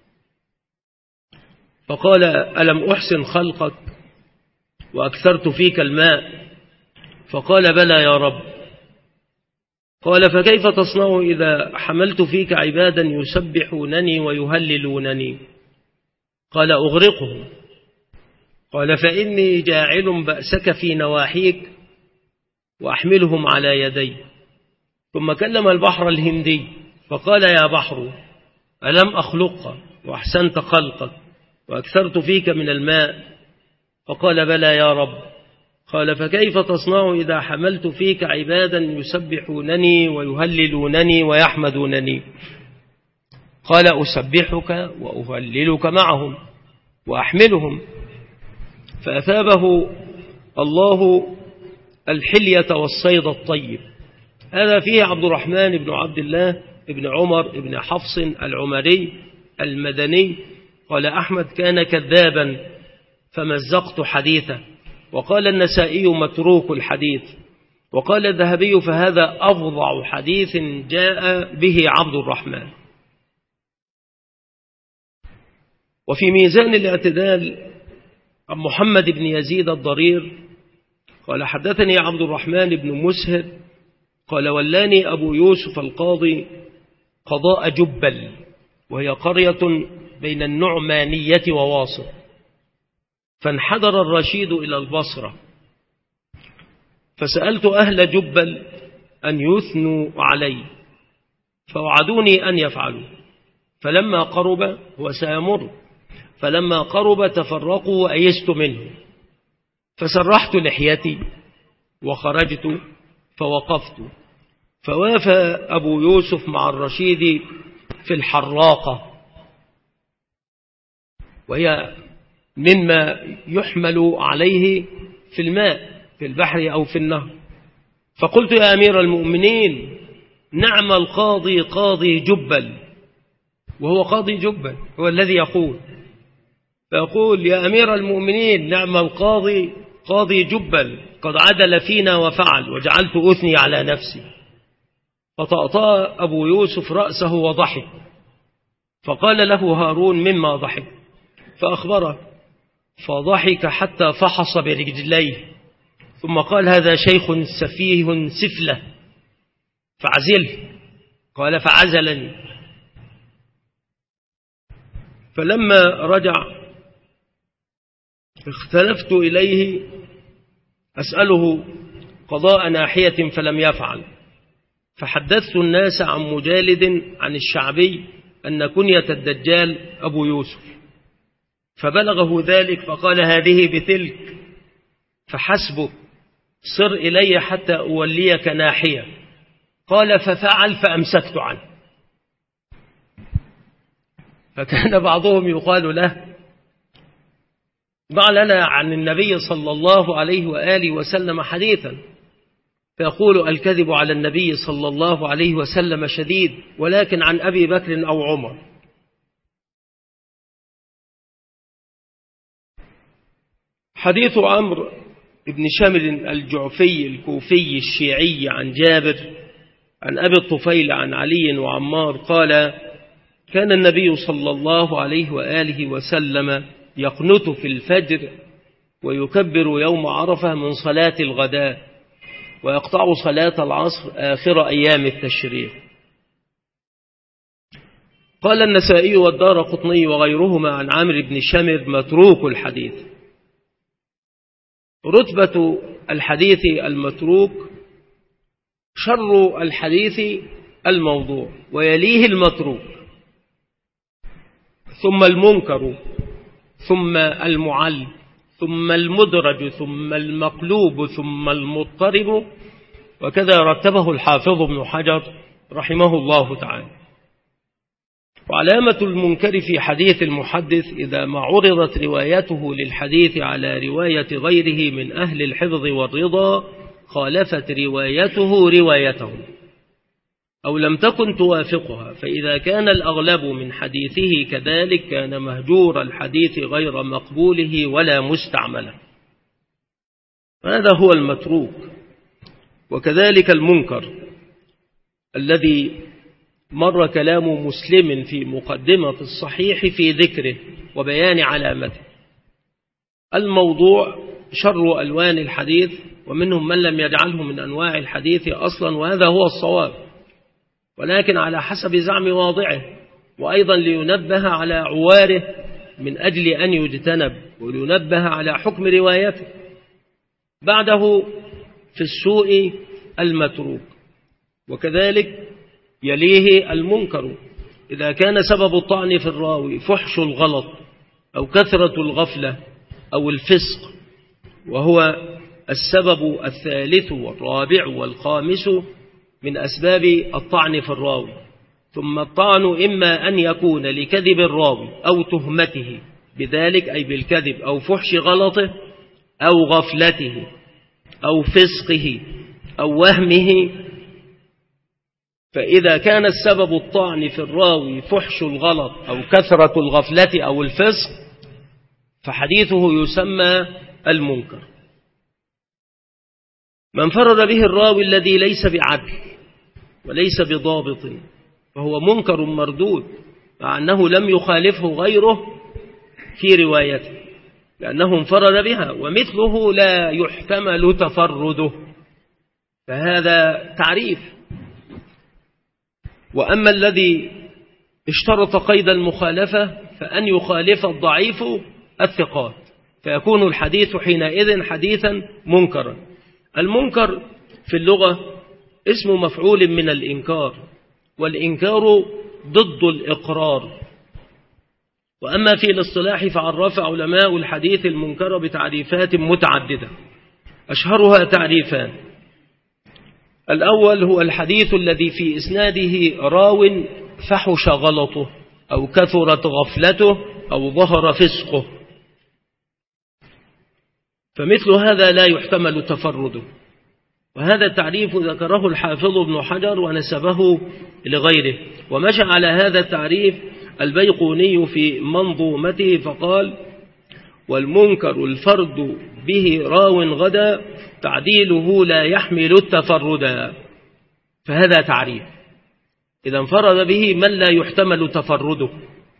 فقال: ألم أحسن خلقك وأكثرت فيك الماء؟ فقال: بلى يا رب. قال: فكيف تصنع إذا حملت فيك عبادا يسبحونني ويهللونني؟ قال: أغرقهم. قال: فإني جاعل بأسك في نواحيك وأحملهم على يدي. ثم كلم البحر الهندي فقال: يا بحر، ألم أخلقك وأحسنت خلقك وأكثرت فيك من الماء؟ فقال: بلى يا رب. قال: فكيف تصنع إذا حملت فيك عبادا يسبحونني ويهللونني ويحمدونني؟ قال: أسبحك وأهللك معهم وأحملهم. فأثابه الله الحلية والصيد الطيب. هذا فيه عبد الرحمن بن عبد الله بن عمر بن حفص العمري المدني. قال أحمد: كان كذابا فمزقت حديثه. وقال النسائي: متروك الحديث. وقال الذهبي: فهذا أفظع حديث جاء به عبد الرحمن. وفي ميزان الاعتدال عن محمد بن يزيد الضرير قال: حدثني عبد الرحمن بن مسهر قال: ولاني أبو يوسف القاضي قضاء جبل، وهي قرية بين النعمانية وواصل، فانحدر الرشيد إلى البصرة، فسألت أهل جبل أن يثنوا علي، فوعدوني أن يفعلوا. فلما قرب وسيمر فلما قرب تفرقوا وأيست منه، فسرحت لحيتي وخرجت فوقفت، فوافى أبو يوسف مع الرشيد في الحراقة، وهي مما يحمل عليه في الماء في البحر أو في النهر. فقلت: يا أمير المؤمنين، نعم القاضي قاضي جبل. وهو قاضي جبل هو الذي يقول، فيقول: يا أمير المؤمنين، نعم القاضي قاضي جبل، قد عدل فينا وفعل، وجعلت أثني على نفسي. فطأطأ أبو يوسف رأسه وضحك، فقال له هارون: مما ضحك؟ فأخبره، فضحك حتى فحص برجليه، ثم قال: هذا شيخ سفيه سفلة فعزله. قال: فعزلني. فلما رجع اختلفت إليه أسأله قضاء ناحية فلم يفعل، فحدثت الناس عن مجالد عن الشعبي أن كنية الدجال أبو يوسف، فبلغه ذلك فقال هذه بتلك، فحسبك صر إلي حتى أوليك ناحية. قال ففعل فأمسكت عنه. فكان بعضهم يقال له ضع لنا عن النبي صلى الله عليه وآله وسلم حديثا، فيقول الكذب على النبي صلى الله عليه وسلم شديد، ولكن عن أبي بكر أو عمر. حديث عمرو بن شمر الجعفي الكوفي الشيعي عن جابر عن أبي الطفيل عن علي وعمار قال كان النبي صلى الله عليه وآله وسلم يقنت في الفجر ويكبر يوم عرفة من صلاة الغداء، ويقطع صلاة العصر آخر أيام التشريق. قال النسائي والدارقطني وغيرهما عن عمرو بن شمر متروك الحديث. رتبة الحديث المتروك شر الحديث الموضوع، ويليه المتروك، ثم المنكر، ثم المعل، ثم المدرج، ثم المقلوب، ثم المضطرب، وكذا رتبه الحافظ ابن حجر رحمه الله تعالى. وعلامة المنكر في حديث المحدث إذا ما عرضت روايته للحديث على رواية غيره من أهل الحفظ والرضا خالفت روايته روايته أو لم تكن توافقها، فإذا كان الأغلب من حديثه كذلك كان مهجور الحديث غير مقبوله ولا مستعمله. هذا هو المتروك. وكذلك المنكر الذي مر كلام مسلم في مقدمة الصحيح في ذكره وبيان علامته. الموضوع شر ألوان الحديث، ومنهم من لم يجعله من أنواع الحديث أصلا، وهذا هو الصواب، ولكن على حسب زعم واضعه، وأيضا لينبه على عواره من أجل أن يجتنب، ولينبه على حكم روايته. بعده في السوء المتروك، وكذلك يليه المنكر إذا كان سبب الطعن في الراوي فحش الغلط أو كثرة الغفلة أو الفسق، وهو السبب الثالث والرابع والخامس من أسباب الطعن في الراوي. ثم الطعن إما أن يكون لكذب الراوي أو تهمته بذلك، أي بالكذب أو فحش غلطه أو غفلته أو فسقه أو وهمه. فإذا كان السبب الطعن في الراوي فحش الغلط أو كثرة الغفلة أو الفسق فحديثه يسمى المنكر. من فرد به الراوي الذي ليس بعدل وليس بضابط فهو منكر مردود، مع أنه لم يخالفه غيره في روايته لأنه انفرد بها، ومثله لا يحتمل تفرده، فهذا تعريف. وأما الذي اشترط قيد المخالفة فأن يخالف الضعيف الثقات، فيكون الحديث حينئذ حديثا منكرا. المنكر في اللغة اسم مفعول من الإنكار، والإنكار ضد الإقرار. وأما في الاصطلاح فعرف علماء الحديث المنكر بتعريفات متعددة، أشهرها تعريفان. الأول هو الحديث الذي في إسناده راو فحش غلطه أو كثرت غفلته أو ظهر فسقه، فمثل هذا لا يحتمل تفرده. وهذا التعريف ذكره الحافظ ابن حجر ونسبه لغيره، ومشى على هذا التعريف البيقوني في منظومته فقال: والمنكر الفرد به راو غدا تعديله لا يحمل التفردا. فهذا تعريف، إذا انفرد به من لا يحتمل تفرده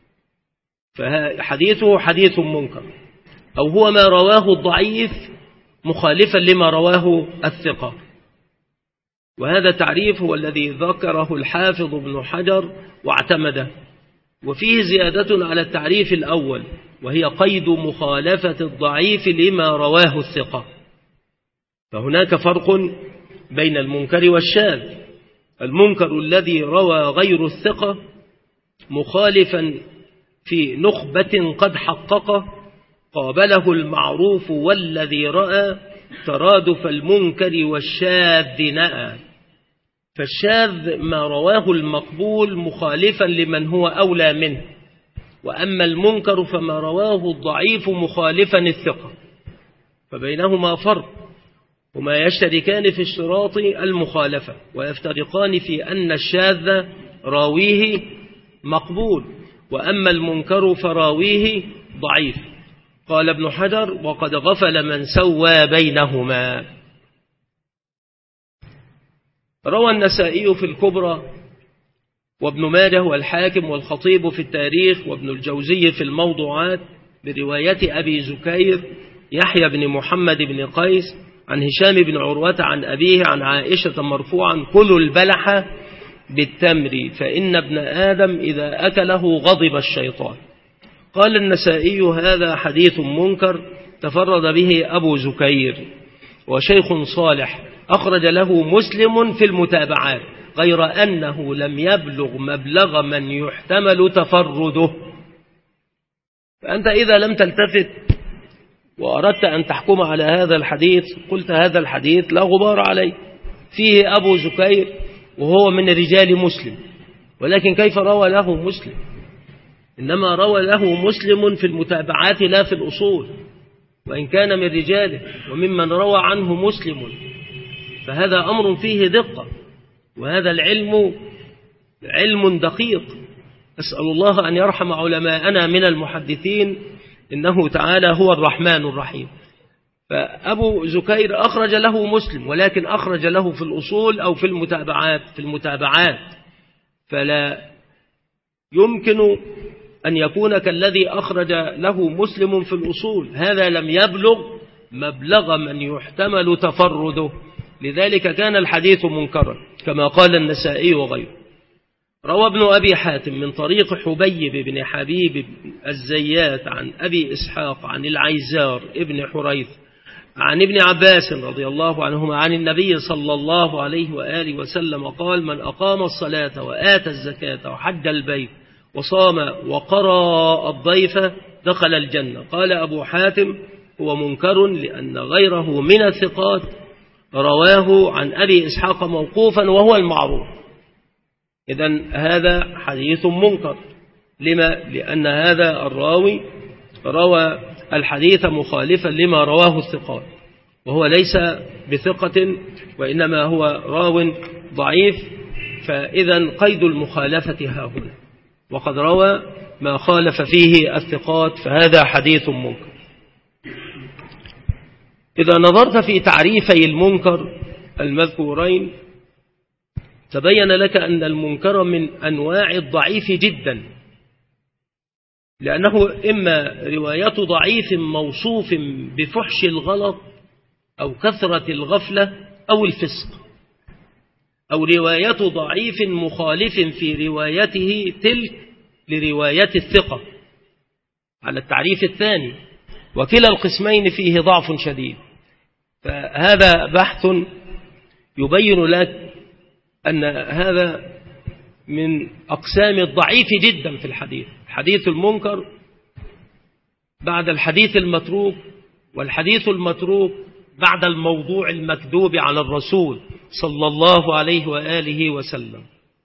فحديثه حديث منكر، أو هو ما رواه الضعيف مخالفا لما رواه الثقة. وهذا التعريف هو الذي ذكره الحافظ ابن حجر واعتمده، وفيه زيادة على التعريف الأول، وهي قيد مخالفة الضعيف لما رواه الثقة. فهناك فرق بين المنكر والشاذ. المنكر الذي روى غير الثقة مخالفا في نخبة قد حققه قابله المعروف والذي رأى ترادف المنكر والشاذ نأى. فالشاذ ما رواه المقبول مخالفا لمن هو أولى منه، وأما المنكر فما رواه الضعيف مخالفا الثقة، فبينهما فرق، هما يشتركان في اشتراط المخالفة ويفترقان في أن الشاذ راويه مقبول وأما المنكر فراويه ضعيف. قال ابن حجر: وقد غفل من سوى بينهما. روى النسائي في الكبرى وابن ماجه والحاكم والخطيب في التاريخ وابن الجوزي في الموضوعات برواية أبي زكير يحيى بن محمد بن قيس عن هشام بن عروة عن أبيه عن عائشة مرفوعا: كلوا البلح بالتمر فإن ابن آدم إذا أكله غضب الشيطان. قال النسائي: هذا حديث منكر تفرد به أبو زكير وشيخ صالح أخرج له مسلم في المتابعات، غير أنه لم يبلغ مبلغ من يحتمل تفرده. فأنت إذا لم تلتفت وأردت أن تحكم على هذا الحديث قلت هذا الحديث لا غبار عليه، فيه أبو زكير وهو من رجال مسلم، ولكن كيف روى له مسلم؟ إنما روى له مسلم في المتابعات لا في الأصول، وإن كان من رجاله وممن روى عنه مسلم، فهذا أمر فيه دقة، وهذا العلم علم دقيق. أسأل الله أن يرحم علماءنا من المحدثين، إنه تعالى هو الرحمن الرحيم. فأبو زكير أخرج له مسلم، ولكن أخرج له في الأصول أو في المتابعات في المتابعات فلا يمكن أن يكون كالذي أخرج له مسلم في الأصول، هذا لم يبلغ مبلغ من يحتمل تفرده، لذلك كان الحديث منكرا كما قال النسائي وغيره. روى ابن أبي حاتم من طريق حبيب بن حبيب الزيات عن أبي إسحاق عن العيزار ابن حريث عن ابن عباس رضي الله عنهما عن النبي صلى الله عليه وآله وسلم قال: من أقام الصلاة وآتى الزكاة وحج البيت وصام وقرأ الضيف دخل الجنة. قال أبو حاتم: هو منكر لأن غيره من الثقات رواه عن أبي إسحاق موقوفا وهو المعروف. إذن هذا حديث منكر. لما؟ لأن هذا الراوي روى الحديث مخالفا لما رواه الثقات، وهو ليس بثقة وإنما هو راو ضعيف، فإذا قيد المخالفة ها هنا، وقد روى ما خالف فيه الثقات، فهذا حديث منكر. إذا نظرت في تعريفي المنكر المذكورين تبين لك أن المنكر من أنواع الضعيف جدا، لأنه إما رواية ضعيف موصوف بفحش الغلط أو كثرة الغفلة أو الفسق، أو رواية ضعيف مخالف في روايته تلك لرواية الثقة على التعريف الثاني، وكلا القسمين فيه ضعف شديد. فهذا بحث يبين لك أن هذا من أقسام الضعيف جدا في الحديث. الحديث المنكر بعد الحديث المتروك، والحديث المتروك بعد الموضوع المكذوب على الرسول صلى الله عليه وآله وسلم.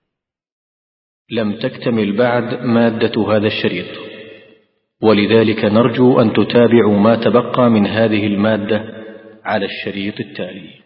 لم تكتمل بعد مادة هذا الشريط، ولذلك نرجو أن تتابعوا ما تبقى من هذه المادة على الشريط التالي.